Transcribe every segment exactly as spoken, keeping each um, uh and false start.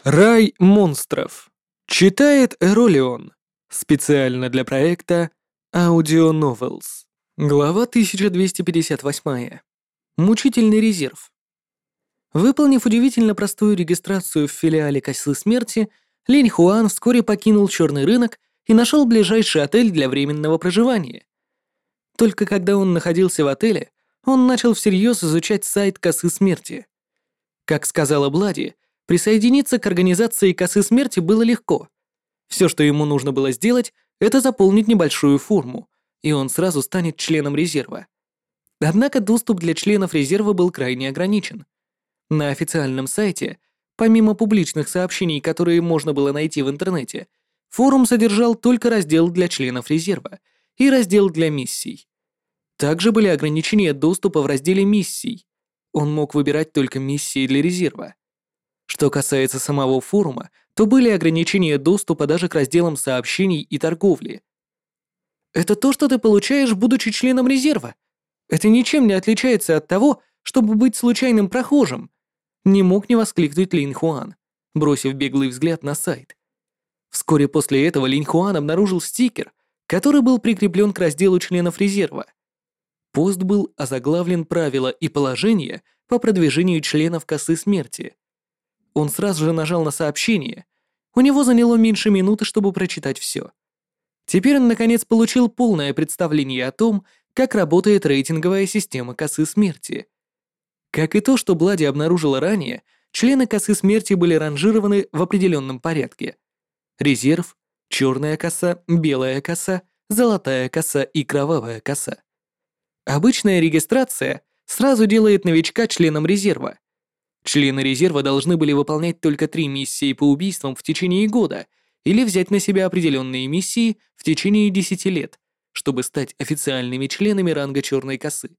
Рай монстров. Читает Эролион. Специально для проекта Audio Novels. Глава тысяча двести пятьдесят восемь. Мучительный резерв. Выполнив удивительно простую регистрацию в филиале Косы Смерти, Линь Хуан вскоре покинул черный рынок и нашел ближайший отель для временного проживания. Только когда он находился в отеле, он начал всерьез изучать сайт Косы Смерти. Как сказала Блади, присоединиться к организации Косы Смерти было легко. Все, что ему нужно было сделать, это заполнить небольшую форму, и он сразу станет членом резерва. Однако доступ для членов резерва был крайне ограничен. На официальном сайте, помимо публичных сообщений, которые можно было найти в интернете, форум содержал только раздел для членов резерва и раздел для миссий. Также были ограничения доступа в разделе миссий. Он мог выбирать только миссии для резерва. Что касается самого форума, то были ограничения доступа даже к разделам сообщений и торговли. Это то, что ты получаешь, будучи членом резерва. Это ничем не отличается от того, чтобы быть случайным прохожим. Не мог не воскликнуть Линь Хуан, бросив беглый взгляд на сайт. Вскоре после этого Линь Хуан обнаружил стикер, который был прикреплен к разделу членов резерва. Пост был озаглавлен «Правила и положения по продвижению членов Косы Смерти». Он сразу же нажал на сообщение. У него заняло меньше минуты, чтобы прочитать все. Теперь он наконец получил полное представление о том, как работает рейтинговая система Косы Смерти. Как и то, что Блади обнаружила ранее, члены Косы Смерти были ранжированы в определенном порядке. Резерв, черная коса, белая коса, золотая коса и кровавая коса. Обычная регистрация сразу делает новичка членом резерва. Члены резерва должны были выполнять только три миссии по убийствам в течение года или взять на себя определенные миссии в течение десяти лет, чтобы стать официальными членами ранга черной косы.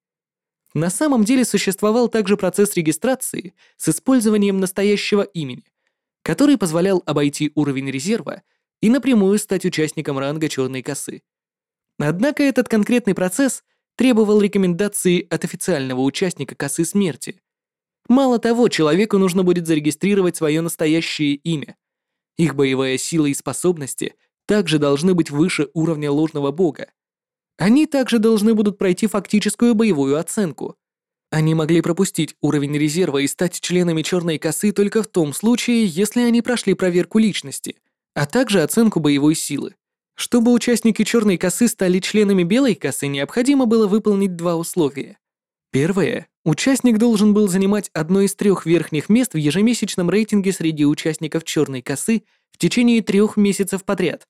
На самом деле существовал также процесс регистрации с использованием настоящего имени, который позволял обойти уровень резерва и напрямую стать участником ранга черной косы. Однако этот конкретный процесс требовал рекомендации от официального участника Косы Смерти. Мало того, человеку нужно будет зарегистрировать свое настоящее имя. Их боевая сила и способности также должны быть выше уровня ложного бога. Они также должны будут пройти фактическую боевую оценку. Они могли пропустить уровень резерва и стать членами черной косы только в том случае, если они прошли проверку личности, а также оценку боевой силы. Чтобы участники черной косы стали членами белой косы, необходимо было выполнить два условия. Первое. Участник должен был занимать одно из трех верхних мест в ежемесячном рейтинге среди участников черной косы в течение трех месяцев подряд.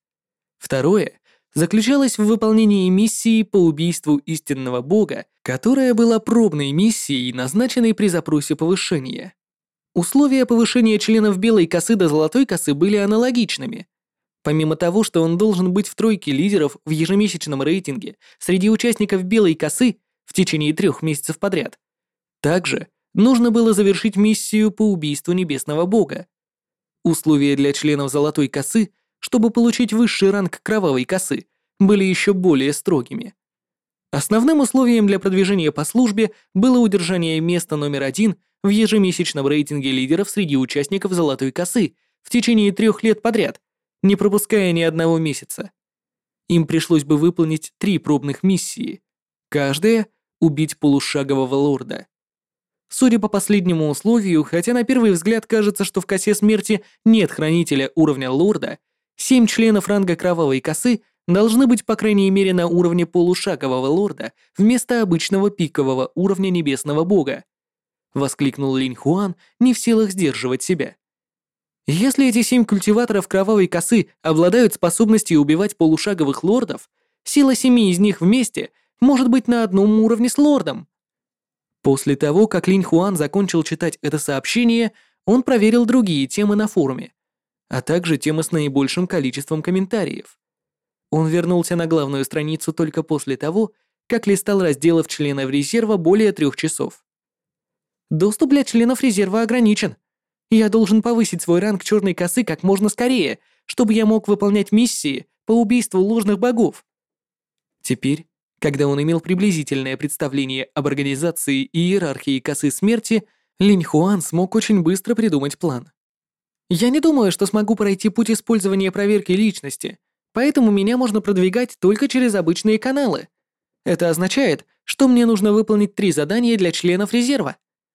Второе заключалось в выполнении миссии по убийству истинного бога, которая была пробной миссией, назначенной при запросе повышения. Условия повышения членов белой косы до золотой косы были аналогичными. Помимо того, что он должен быть в тройке лидеров в ежемесячном рейтинге среди участников белой косы в течение трех месяцев подряд, также нужно было завершить миссию по убийству небесного бога. Условия для членов золотой косы, чтобы получить высший ранг кровавой косы, были еще более строгими. Основным условием для продвижения по службе было удержание места номер один в ежемесячном рейтинге лидеров среди участников золотой косы в течение трех лет подряд, не пропуская ни одного месяца. Им пришлось бы выполнить три пробных миссии. Каждая — убить полушагового лорда. Судя по последнему условию, хотя на первый взгляд кажется, что в Косе Смерти нет хранителя уровня лорда, семь членов ранга кровавой косы должны быть по крайней мере на уровне полушагового лорда вместо обычного пикового уровня небесного бога. Воскликнул Линь Хуан, не в силах сдерживать себя. Если эти семь культиваторов кровавой косы обладают способностью убивать полушаговых лордов, сила семи из них вместе может быть на одном уровне с лордом. После того, как Линь Хуан закончил читать это сообщение, он проверил другие темы на форуме, а также темы с наибольшим количеством комментариев. Он вернулся на главную страницу только после того, как листал разделов членов резерва более трех часов. Доступ для членов резерва ограничен. Я должен повысить свой ранг черной косы как можно скорее, чтобы я мог выполнять миссии по убийству ложных богов. Теперь, когда он имел приблизительное представление об организации и иерархии Косы Смерти, Линь Хуан смог очень быстро придумать план. Я не думаю, что смогу пройти путь использования проверки личности, поэтому меня можно продвигать только через обычные каналы. Это означает, что мне нужно выполнить три задания для членов резерва.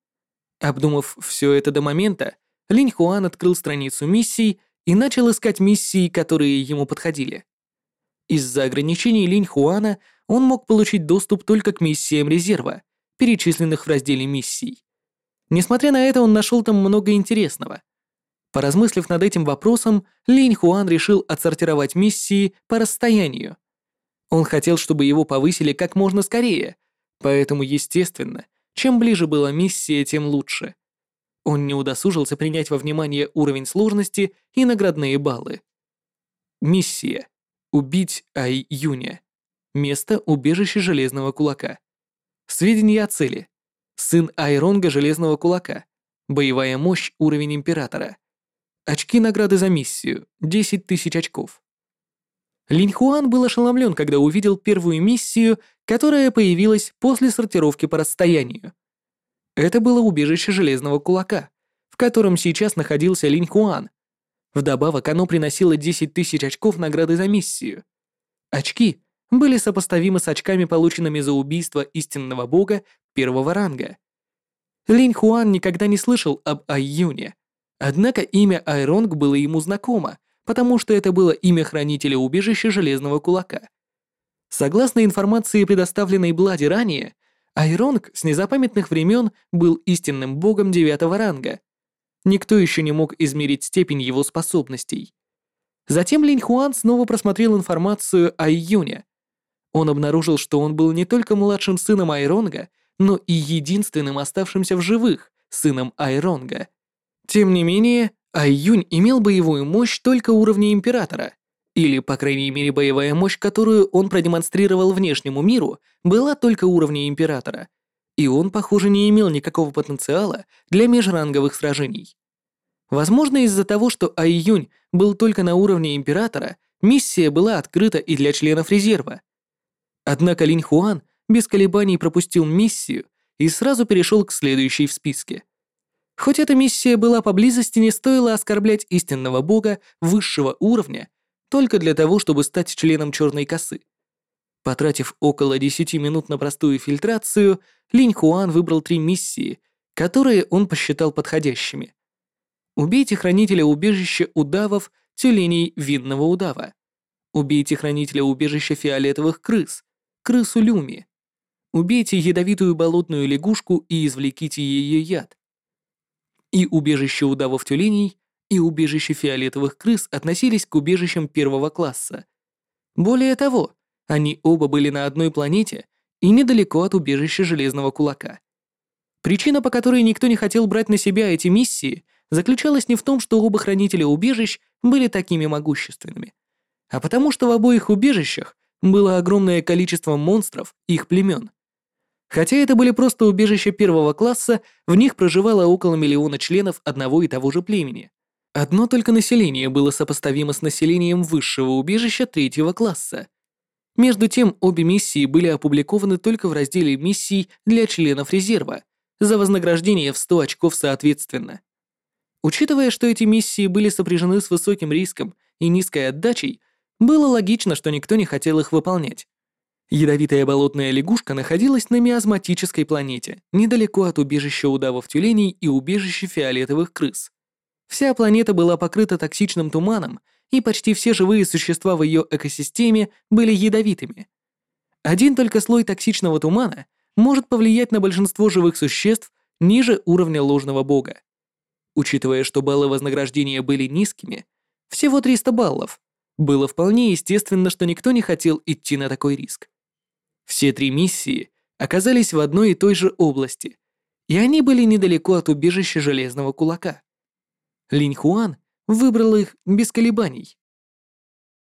Обдумав все это до момента, Линь Хуан открыл страницу миссий и начал искать миссии, которые ему подходили. Из-за ограничений Линь Хуана он мог получить доступ только к миссиям резерва, перечисленных в разделе миссий. Несмотря на это, он нашел там много интересного. Поразмыслив над этим вопросом, Линь Хуан решил отсортировать миссии по расстоянию. Он хотел, чтобы его повысили как можно скорее, поэтому, естественно, чем ближе была миссия, тем лучше. Он не удосужился принять во внимание уровень сложности и наградные баллы. Миссия. Убить Ай Юня. Место убежища Железного Кулака. Сведения о цели. Сын Айронга Железного Кулака. Боевая мощь уровень Императора. Очки награды за миссию. десять тысяч очков. Линь Хуан был ошеломлен, когда увидел первую миссию, которая появилась после сортировки по расстоянию. Это было убежище Железного Кулака, в котором сейчас находился Линь Хуан. Вдобавок оно приносило десять тысяч очков награды за миссию. Очки были сопоставимы с очками, полученными за убийство истинного бога первого ранга. Линь Хуан никогда не слышал об Ай Юне, однако имя Айронг было ему знакомо, потому что это было имя хранителя убежища Железного Кулака. Согласно информации, предоставленной Блади ранее, Айронг с незапамятных времен был истинным богом девятого ранга. Никто еще не мог измерить степень его способностей. Затем Линь Хуан снова просмотрел информацию о Юне. Он обнаружил, что он был не только младшим сыном Айронга, но и единственным оставшимся в живых сыном Айронга. Тем не менее, Ай Юнь имел боевую мощь только уровня Императора, или, по крайней мере, боевая мощь, которую он продемонстрировал внешнему миру, была только уровня Императора, и он, похоже, не имел никакого потенциала для межранговых сражений. Возможно, из-за того, что Ай Юнь был только на уровне Императора, миссия была открыта и для членов резерва. Однако Линь Хуан без колебаний пропустил миссию и сразу перешел к следующей в списке. Хоть эта миссия была поблизости, не стоило оскорблять истинного бога высшего уровня только для того, чтобы стать членом Черной косы. Потратив около десяти минут на простую фильтрацию, Линь Хуан выбрал три миссии, которые он посчитал подходящими. Убейте хранителя убежища удавов тюленей винного удава. Убейте хранителя убежища фиолетовых крыс, крысу Люми. Убейте ядовитую болотную лягушку и извлеките ее яд. И убежище удавов тюленей, и убежище фиолетовых крыс относились к убежищам первого класса. Более того, они оба были на одной планете и недалеко от убежища Железного Кулака. Причина, по которой никто не хотел брать на себя эти миссии, заключалась не в том, что оба хранителя убежищ были такими могущественными, а потому что в обоих убежищах было огромное количество монстров их племен. Хотя это были просто убежища первого класса, в них проживало около миллиона членов одного и того же племени. Одно только население было сопоставимо с населением высшего убежища третьего класса. Между тем, обе миссии были опубликованы только в разделе миссий для членов резерва, за вознаграждение в сто очков соответственно. Учитывая, что эти миссии были сопряжены с высоким риском и низкой отдачей, было логично, что никто не хотел их выполнять. Ядовитая болотная лягушка находилась на миазматической планете, недалеко от убежища удавов тюленей и убежища фиолетовых крыс. Вся планета была покрыта токсичным туманом, и почти все живые существа в ее экосистеме были ядовитыми. Один только слой токсичного тумана может повлиять на большинство живых существ ниже уровня ложного бога. Учитывая, что баллы вознаграждения были низкими, всего триста баллов, было вполне естественно, что никто не хотел идти на такой риск. Все три миссии оказались в одной и той же области, и они были недалеко от убежища Железного Кулака. Линь Хуан выбрал их без колебаний.